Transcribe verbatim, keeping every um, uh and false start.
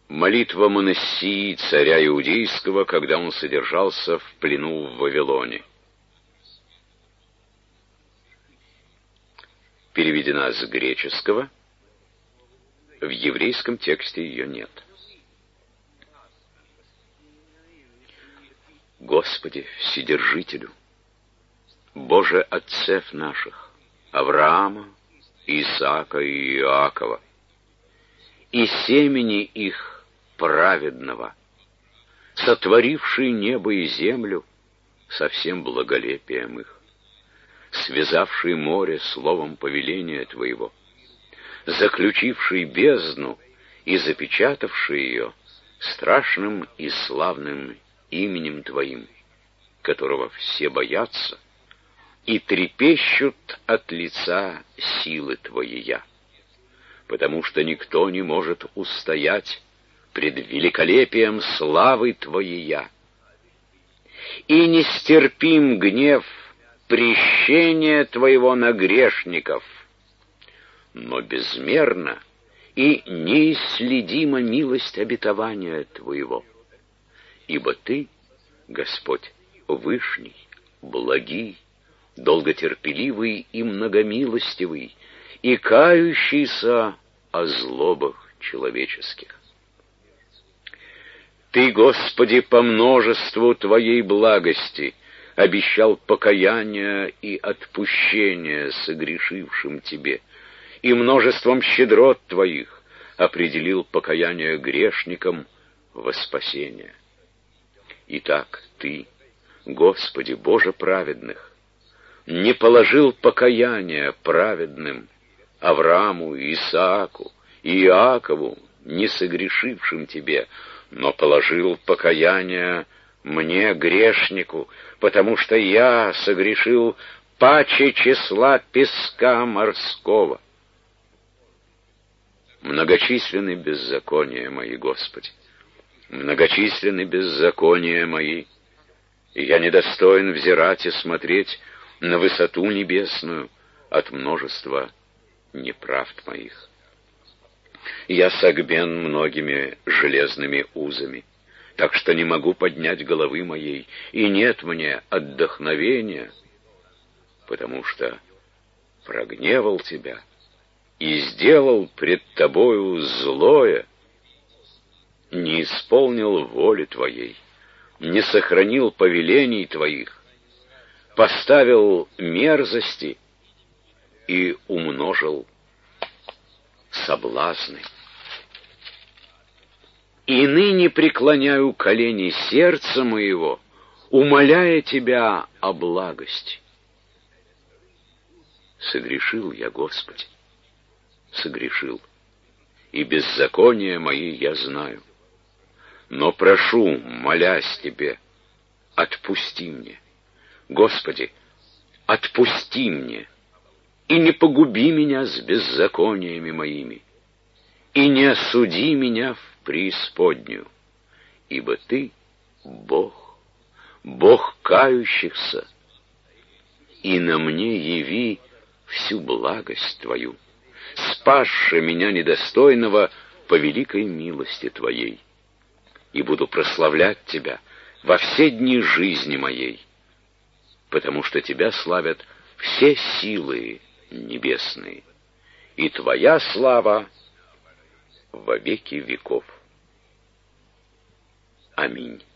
Молитва Манассии, царя Иудейского, когда он содержался в плену в Вавилоне. Переведена с греческого. В еврейском тексте ее нет. Господи, Вседержителю, Боже отцев наших, Авраама, Исаака и Иакова, и семени их праведного, сотворивший небо и землю со всем благолепием их, связавший море словом повеления Твоего, заключивший бездну и запечатавший ее страшным и славным именем Твоим, которого все боятся и трепещут от лица силы Твоей, потому что никто не может устоять пред великолепием славы Твоей, и нестерпим гнев прещения Твоего на грешников, но безмерна и неисследима милость обетования Твоего, ибо Ты, Господь, вышний, благий, долготерпеливый и многомилостивый, и кающийся о злобах человеческих. Ты, Господи, по множеству Твоей благости обещал покаяние и отпущение согрешившим Тебе, и множеством щедрот Твоих определил покаяние грешникам во спасение. Итак, Ты, Господи, Боже праведных, не положил покаяния праведным Аврааму, Исааку и Иакову, не согрешившим Тебе, но положил покаяние мне, грешнику, потому что я согрешил паче числа песка морского. Многочисленны беззакония мои, Господи, многочисленны беззакония мои, и я недостоин взирать и смотреть на высоту небесную от множества неправд моих. Я согбен многими железными узами, так что не могу поднять головы моей, и нет мне отдохновения, потому что прогневал Тебя и сделал пред Тобою злое, не исполнил воли Твоей, не сохранил повелений Твоих, поставил мерзости и умножил соблазны. И ныне преклоняю колени сердца моего, умоляя Тебя о благости. Согрешил я, Господи, согрешил, и беззакония мои я знаю. Но прошу, молясь Тебе, отпусти мне. Господи, отпусти мне, и не погуби меня с беззакониями моими, и не осуди меня в преисподнюю, ибо Ты — Бог, Бог кающихся, и на мне яви всю благость Твою, спасши меня недостойного по великой милости Твоей, и буду прославлять Тебя во все дни жизни моей, потому что Тебя славят все силы небесные, и Твоя слава во веки веков. Аминь.